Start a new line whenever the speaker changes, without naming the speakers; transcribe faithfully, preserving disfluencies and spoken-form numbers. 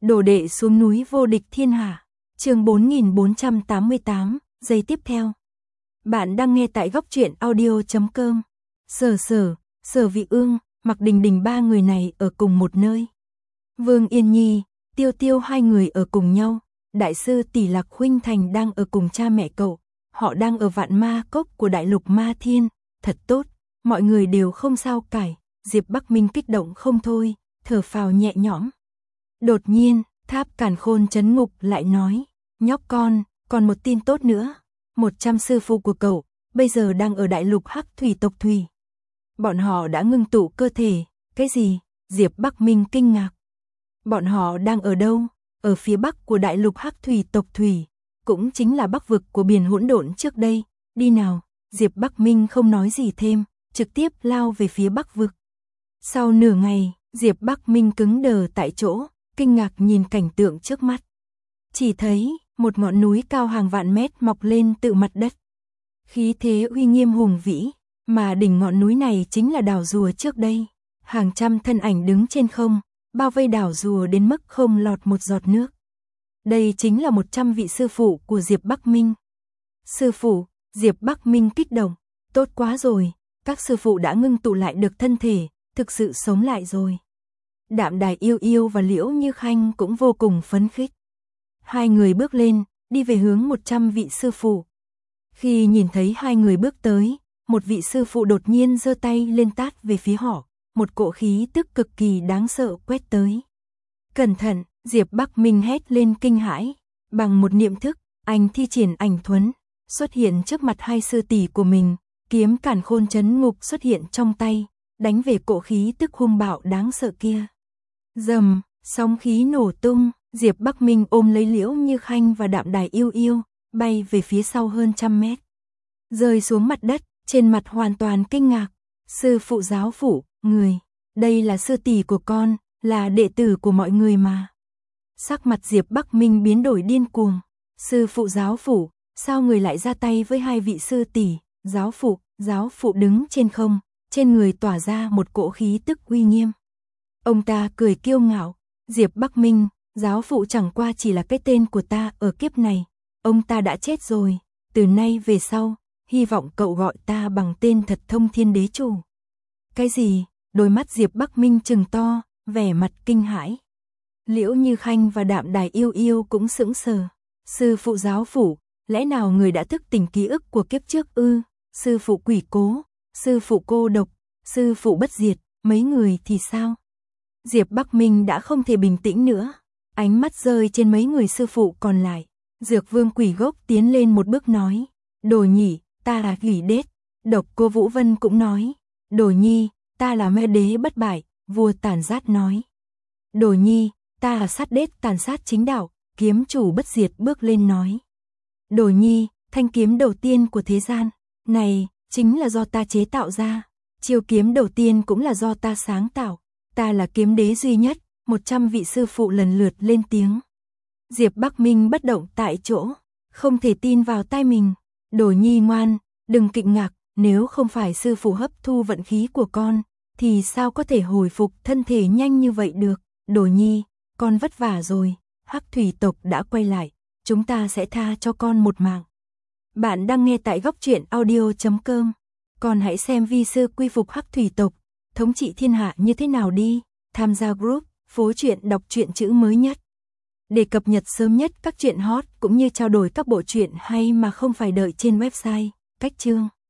Đồ đệ xuống núi vô địch thiên hạ. Chương bốn nghìn bốn trăm tám mươi tám, giây tiếp theo. Bạn đang nghe tại góc truyện audio chấm com. Sở Sở, Sở Vị Ương, Mạc Đình Đình ba người này ở cùng một nơi. Vương Yên Nhi, Tiêu Tiêu hai người ở cùng nhau. Đại sư Tỷ Lạc Khuynh Thành đang ở cùng cha mẹ cậu. Họ đang ở Vạn Ma Cốc của Đại Lục Ma Thiên. Thật tốt, mọi người đều không sao cải. Diệp Bắc Minh kích động không thôi, thở phào nhẹ nhõm. Đột nhiên, Tháp Càn Khôn Trấn Ngục lại nói, nhóc con, còn một tin tốt nữa. Một trăm sư phụ của cậu, bây giờ đang ở Đại Lục Hắc Thủy tộc Thủy. Bọn họ đã ngưng tụ cơ thể. Cái gì? Diệp Bắc Minh kinh ngạc. Bọn họ đang ở đâu? Ở phía bắc của Đại Lục Hắc Thủy tộc Thủy, cũng chính là bắc vực của biển hỗn độn trước đây. Đi nào. Diệp Bắc Minh không nói gì thêm, trực tiếp lao về phía bắc vực. Sau nửa ngày, Diệp Bắc Minh cứng đờ tại chỗ, kinh ngạc nhìn cảnh tượng trước mắt. Chỉ thấy, một ngọn núi cao hàng vạn mét mọc lên từ mặt đất. Khí thế uy nghiêm hùng vĩ, mà đỉnh ngọn núi này chính là đảo rùa trước đây. Hàng trăm thân ảnh đứng trên không, bao vây đảo rùa đến mức không lọt một giọt nước. Đây chính là một trăm vị sư phụ của Diệp Bắc Minh. Sư phụ, Diệp Bắc Minh kích động, tốt quá rồi, các sư phụ đã ngưng tụ lại được thân thể, thực sự sống lại rồi. Đạm Đài Yêu Yêu và Liễu Như Khanh cũng vô cùng phấn khích. Hai người bước lên, đi về hướng một trăm vị sư phụ. Khi nhìn thấy hai người bước tới, một vị sư phụ đột nhiên giơ tay lên tát về phía họ, một cỗ khí tức cực kỳ đáng sợ quét tới. Cẩn thận, Diệp Bắc Minh hét lên kinh hãi, bằng một niệm thức, anh thi triển ảnh thuẫn, xuất hiện trước mặt hai sư tỷ của mình, kiếm Càn Khôn Trấn Ngục xuất hiện trong tay, đánh về cỗ khí tức hung bạo đáng sợ kia. Rầm, sóng khí nổ tung, Diệp Bắc Minh ôm lấy Liễu Như Khanh và Đạm Đài Yêu Yêu, bay về phía sau hơn trăm mét. Rơi xuống mặt đất, trên mặt hoàn toàn kinh ngạc. Sư phụ giáo phụ, người, đây là sư tỷ của con, là đệ tử của mọi người mà. Sắc mặt Diệp Bắc Minh biến đổi điên cuồng. Sư phụ giáo phụ, sao người lại ra tay với hai vị sư tỷ? Giáo phụ, giáo phụ đứng trên không, trên người tỏa ra một cỗ khí tức uy nghiêm. Ông ta cười kiêu ngạo, Diệp Bắc Minh, giáo phụ chẳng qua chỉ là cái tên của ta ở kiếp này, ông ta đã chết rồi, từ nay về sau, hy vọng cậu gọi ta bằng tên thật Thông Thiên Đế Chủ. Cái gì? Đôi mắt Diệp Bắc Minh trừng to, vẻ mặt kinh hãi. Liễu Như Khanh và Đạm Đài Yêu Yêu cũng sững sờ. Sư phụ giáo phụ, lẽ nào người đã thức tỉnh ký ức của kiếp trước ư? Sư phụ quỷ cố, sư phụ cô độc, sư phụ bất diệt, mấy người thì sao? Diệp Bắc Minh đã không thể bình tĩnh nữa, ánh mắt rơi trên mấy người sư phụ còn lại. Dược Vương Quỷ Gốc tiến lên một bước nói, Đồ Nhĩ, ta là Quỷ Đế. Độc Cô Vũ Vân cũng nói, Đồ Nhi, ta là Mê Đế bất bại. Vua Tàn Giác nói, Đồ Nhi, ta là Sát Đế tàn sát chính đạo. Kiếm Chủ Bất Diệt bước lên nói, Đồ Nhi, thanh kiếm đầu tiên của thế gian này chính là do ta chế tạo ra, chiêu kiếm đầu tiên cũng là do ta sáng tạo, ta là kiếm đế duy nhất. Một trăm vị sư phụ lần lượt lên tiếng. Diệp Bắc Minh bất động tại chỗ, không thể tin vào tai mình. Đồ Nhi ngoan, đừng kịch ngạc, nếu không phải sư phụ hấp thu vận khí của con, thì sao có thể hồi phục thân thể nhanh như vậy được. Đồ Nhi, con vất vả rồi, Hắc Thủy tộc đã quay lại, chúng ta sẽ tha cho con một mạng. Bạn đang nghe tại góc truyện audio chấm com. Còn hãy xem vi sư quy phục Hắc Thủy tộc, thống trị thiên hạ như thế nào đi. Tham gia group Phố Truyện đọc truyện chữ mới nhất để cập nhật sớm nhất các truyện hot cũng như trao đổi các bộ truyện hay mà không phải đợi trên website Cách Chương.